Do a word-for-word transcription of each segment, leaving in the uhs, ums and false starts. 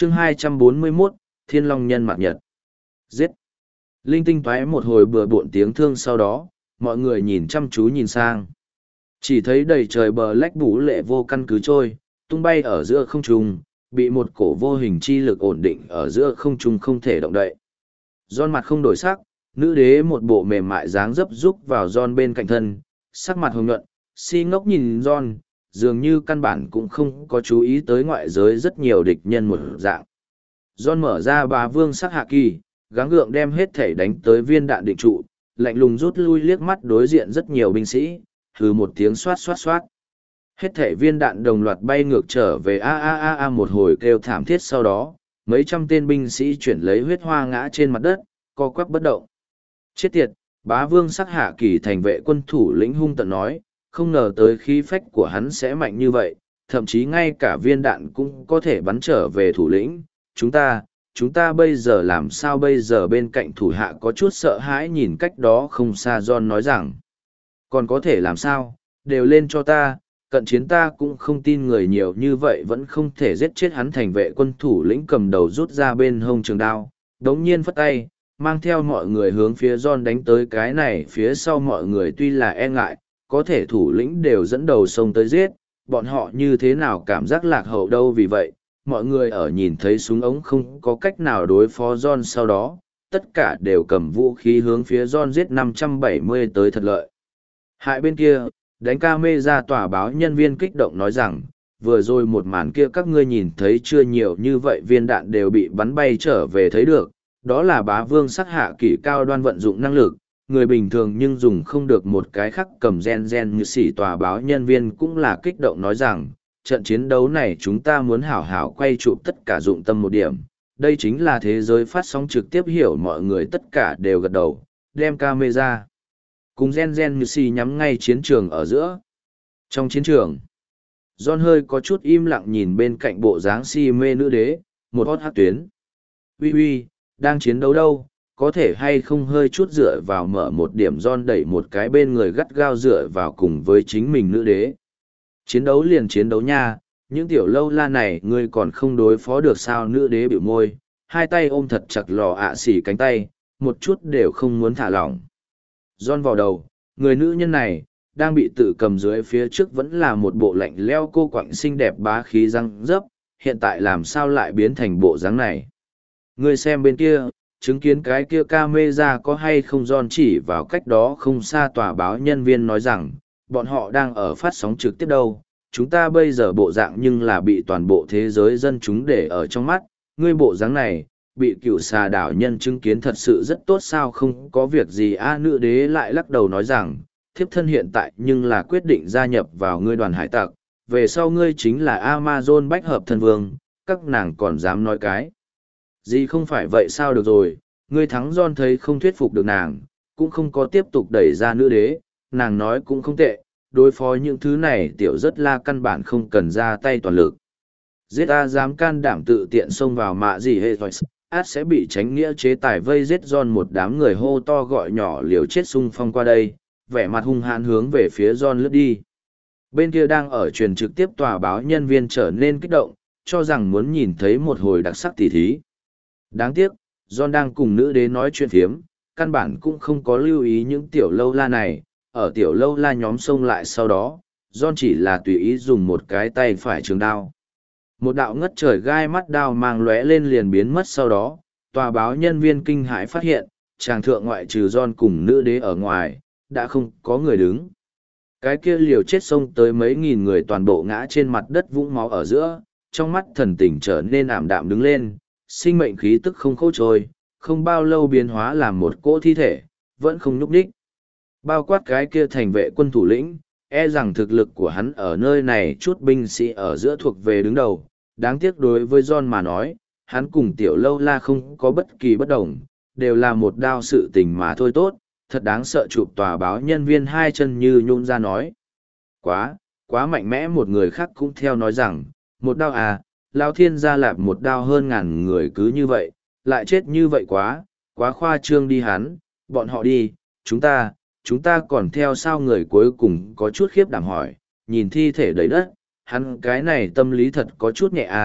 chương hai trăm bốn mươi mốt, Thiên Long Nhân Mạt Nhật. Giết! Linh tinh toái một hồi bừa bộn tiếng thương sau đó, mọi người nhìn chăm chú nhìn sang. Chỉ thấy đầy trời bờ lách bú lệ vô căn cứ trôi, tung bay ở giữa không trung, bị một cổ vô hình chi lực ổn định ở giữa không trung không thể động đậy. Giòn mặt không đổi sắc, nữ đế một bộ mềm mại dáng dấp rúc vào Giòn bên cạnh thân, sắc mặt hồng nhuận, si ngốc nhìn Giòn, dường như căn bản cũng không có chú ý tới ngoại giới rất nhiều địch nhân một dạng. Giòn mở ra bá vương sắc hạ kỳ, gắng gượng đem hết thể đánh tới viên đạn định trụ, lạnh lùng rút lui liếc mắt đối diện rất nhiều binh sĩ, hừ một tiếng xoát xoát xoát. Hết thể viên đạn đồng loạt bay ngược trở về a a a a một hồi kêu thảm thiết sau đó, mấy trăm tên binh sĩ chuyển lấy huyết hoa ngã trên mặt đất, co quắp bất động. Chết tiệt, bá vương sắc hạ kỳ thành vệ quân thủ lĩnh hung tận nói, không ngờ tới khí phách của hắn sẽ mạnh như vậy, thậm chí ngay cả viên đạn cũng có thể bắn trở về thủ lĩnh. Chúng ta, chúng ta bây giờ làm sao bây giờ bên cạnh thủ hạ có chút sợ hãi nhìn cách đó không xa John nói rằng, còn có thể làm sao, đều lên cho ta, cận chiến ta cũng không tin người nhiều như vậy vẫn không thể giết chết hắn. Thành vệ quân thủ lĩnh cầm đầu rút ra bên hông trường đao, đống nhiên phất tay, mang theo mọi người hướng phía John đánh tới. Cái này phía sau mọi người tuy là e ngại, có thể thủ lĩnh đều dẫn đầu xông tới giết, bọn họ như thế nào cảm giác lạc hậu đâu. Vì vậy, mọi người ở nhìn thấy súng ống không có cách nào đối phó John sau đó, tất cả đều cầm vũ khí hướng phía John giết năm trăm bảy mươi tới thật lợi. Hại bên kia, đánh ca mê ra tòa báo nhân viên kích động nói rằng, vừa rồi một màn kia các ngươi nhìn thấy chưa, nhiều như vậy viên đạn đều bị bắn bay trở về thấy được, đó là bá vương sắc hạ kỷ cao đoan vận dụng năng lực, người bình thường nhưng dùng không được. Một cái khắc cầm gen gen như xỉ tòa báo nhân viên cũng là kích động nói rằng, trận chiến đấu này chúng ta muốn hảo hảo quay chụp tất cả dụng tâm một điểm, đây chính là thế giới phát sóng trực tiếp. Hiểu mọi người tất cả đều gật đầu, đem camera cùng gen gen như xì nhắm ngay chiến trường ở giữa. Trong chiến trường, John hơi có chút im lặng nhìn bên cạnh bộ dáng si mê nữ đế, một hót hát tuyến. Uy uy, đang chiến đấu đâu, có thể hay không hơi chút dựa vào mở một điểm. John đẩy một cái bên người gắt gao dựa vào cùng với chính mình nữ đế. Chiến đấu liền chiến đấu nha, những tiểu lâu la này ngươi còn không đối phó được sao? Nữ đế biểu môi, hai tay ôm thật chặt lò ạ xỉ cánh tay, một chút đều không muốn thả lỏng. John vào đầu, người nữ nhân này, đang bị tự cầm dưới phía trước vẫn là một bộ lạnh leo cô quạnh xinh đẹp bá khí răng dấp, hiện tại làm sao lại biến thành bộ dáng này? Ngươi xem bên kia, chứng kiến cái kia camera có hay không? John chỉ vào cách đó không xa tòa báo nhân viên nói rằng, bọn họ đang ở phát sóng trực tiếp đâu, chúng ta bây giờ bộ dạng nhưng là bị toàn bộ thế giới dân chúng để ở trong mắt, ngươi bộ dáng này, bị cựu xà đảo nhân chứng kiến thật sự rất tốt sao? Không có việc gì a. Nữ đế lại lắc đầu nói rằng, thiếp thân hiện tại nhưng là quyết định gia nhập vào ngươi đoàn hải tặc, về sau ngươi chính là Amazon bách hợp thân vương, các nàng còn dám nói cái gì không phải vậy sao? Được rồi, ngươi thắng. John thấy không thuyết phục được nàng, cũng không có tiếp tục đẩy ra nữ đế, nàng nói cũng không tệ, đối phó những thứ này tiểu rất la căn bản không cần ra tay toàn lực. Giết a, dám can đảm tự tiện xông vào mạ gì hệ rồi, át sẽ bị tránh nghĩa chế tài vây giết. John một đám người hô to gọi nhỏ liều chết xung phong qua đây, vẻ mặt hung hãn hướng về phía John lướt đi. Bên kia đang ở truyền trực tiếp tòa báo nhân viên trở nên kích động, cho rằng muốn nhìn thấy một hồi đặc sắc tỉ thí. Đáng tiếc, John đang cùng nữ đế nói chuyện phiếm, căn bản cũng không có lưu ý những tiểu lâu la này. Ở tiểu lâu la nhóm xông lại sau đó, John chỉ là tùy ý dùng một cái tay phải trường đao. Một đạo ngất trời gai mắt đao mang lóe lên liền biến mất. Sau đó, tòa báo nhân viên kinh hãi phát hiện, chàng thượng ngoại trừ John cùng nữ đế ở ngoài, đã không có người đứng. Cái kia liều chết xông tới mấy nghìn người toàn bộ ngã trên mặt đất vũng máu ở giữa, trong mắt thần tình trở nên ảm đạm đứng lên, sinh mệnh khí tức không khô trôi, không bao lâu biến hóa làm một cỗ thi thể, vẫn không nhúc nhích. Bao quát cái kia thành vệ quân thủ lĩnh, e rằng thực lực của hắn ở nơi này chút binh sĩ ở giữa thuộc về đứng đầu. Đáng tiếc đối với John mà nói, hắn cùng tiểu lâu la không có bất kỳ bất đồng, đều là một đao sự tình mà thôi. Tốt, thật đáng sợ. Chụp tòa báo nhân viên hai chân như nhún ra nói. Quá, quá mạnh mẽ. Một người khác cũng theo nói rằng, một đao à, Lao Thiên gia lạp một đao hơn ngàn người cứ như vậy, lại chết như vậy quá, quá khoa trương đi. Hắn, bọn họ đi, chúng ta, chúng ta còn theo sao? Người cuối cùng có chút khiếp đảm hỏi, nhìn thi thể đầy đất, hắn cái này tâm lý thật có chút nhẹ à.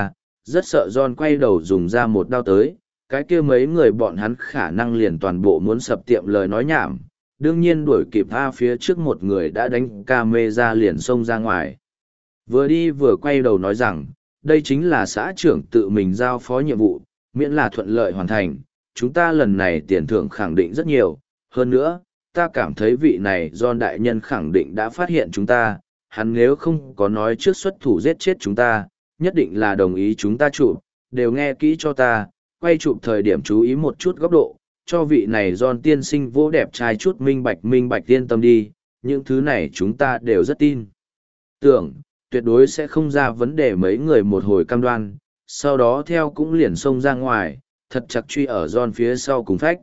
rất sợ John quay đầu dùng ra một đao tới, cái kia mấy người bọn hắn khả năng liền toàn bộ muốn sập tiệm lời nói nhảm, đương nhiên đuổi kịp A phía trước một người đã đánh ca mê ra liền xông ra ngoài. Vừa đi vừa quay đầu nói rằng, đây chính là xã trưởng tự mình giao phó nhiệm vụ, miễn là thuận lợi hoàn thành, chúng ta lần này tiền thưởng khẳng định rất nhiều, hơn nữa, ta cảm thấy vị này John đại nhân khẳng định đã phát hiện chúng ta, hắn nếu không có nói trước xuất thủ giết chết chúng ta, nhất định là đồng ý chúng ta chụp, đều nghe kỹ cho ta, quay chụp thời điểm chú ý một chút góc độ, cho vị này John tiên sinh vô đẹp trai chút minh bạch minh bạch tiên tâm đi, những thứ này chúng ta đều rất tin. Tưởng, tuyệt đối sẽ không ra vấn đề mấy người một hồi cam đoan, sau đó theo cũng liền xông ra ngoài, thật chặt truy ở John phía sau cùng phách.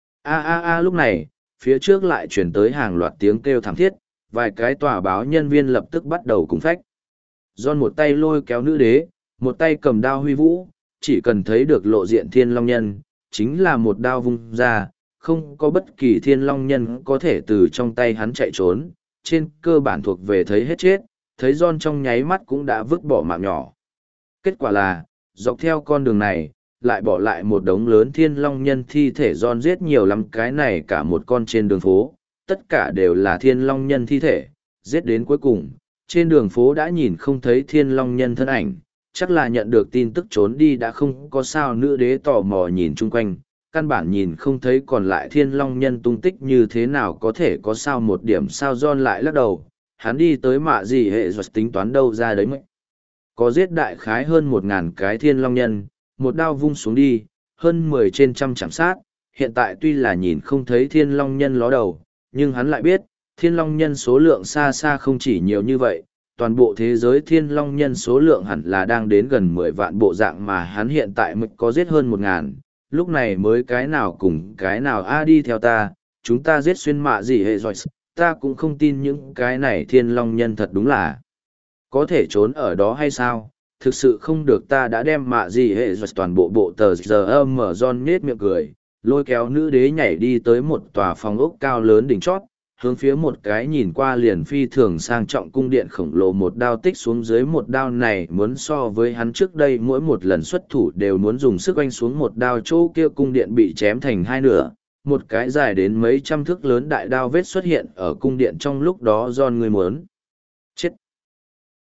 A a a lúc này, phía trước lại chuyển tới hàng loạt tiếng kêu thảm thiết, vài cái tòa báo nhân viên lập tức bắt đầu cùng phách. John một tay lôi kéo nữ đế, một tay cầm đao huy vũ, chỉ cần thấy được lộ diện thiên long nhân, chính là một đao vung ra, không có bất kỳ thiên long nhân có thể từ trong tay hắn chạy trốn, trên cơ bản thuộc về thấy hết chết, thấy John trong nháy mắt cũng đã vứt bỏ mạng nhỏ. Kết quả là, dọc theo con đường này, lại bỏ lại một đống lớn thiên long nhân thi thể John giết nhiều lắm cái này cả một con trên đường phố, tất cả đều là thiên long nhân thi thể, giết đến cuối cùng, trên đường phố đã nhìn không thấy thiên long nhân thân ảnh, chắc là nhận được tin tức trốn đi đã không có sao. Nữ đế tò mò nhìn chung quanh, căn bản nhìn không thấy còn lại thiên long nhân tung tích như thế nào có thể có sao một điểm sao. John lại lắc đầu, hắn đi tới mạ gì hệ rồi tính toán đâu ra đấy mấy. Có giết đại khái hơn một ngàn cái thiên long nhân, một đao vung xuống đi, hơn mười trên trăm chạm sát, hiện tại tuy là nhìn không thấy thiên long nhân ló đầu, nhưng hắn lại biết, thiên long nhân số lượng xa xa không chỉ nhiều như vậy, toàn bộ thế giới thiên long nhân số lượng hẳn là đang đến gần mười vạn bộ dạng mà hắn hiện tại mới có giết hơn một ngàn, lúc này mới cái nào cùng cái nào a đi theo ta, chúng ta giết xuyên mạ gì hệ rồi, ta cũng không tin những cái này thiên long nhân thật đúng là có thể trốn ở đó hay sao, thực sự không được ta đã đem mạ gì hệ rồi toàn bộ bộ tờ giờ âm mở. John nết miệng cười, lôi kéo nữ đế nhảy đi tới một tòa phòng ốc cao lớn đỉnh chót, hướng phía một cái nhìn qua liền phi thường sang trọng cung điện khổng lồ một đao tích xuống dưới. Một đao này muốn so với hắn trước đây mỗi một lần xuất thủ đều muốn dùng sức oanh xuống một đao, chỗ kia cung điện bị chém thành hai nửa, một cái dài đến mấy trăm thước lớn đại đao vết xuất hiện ở cung điện trong lúc đó. John người muốn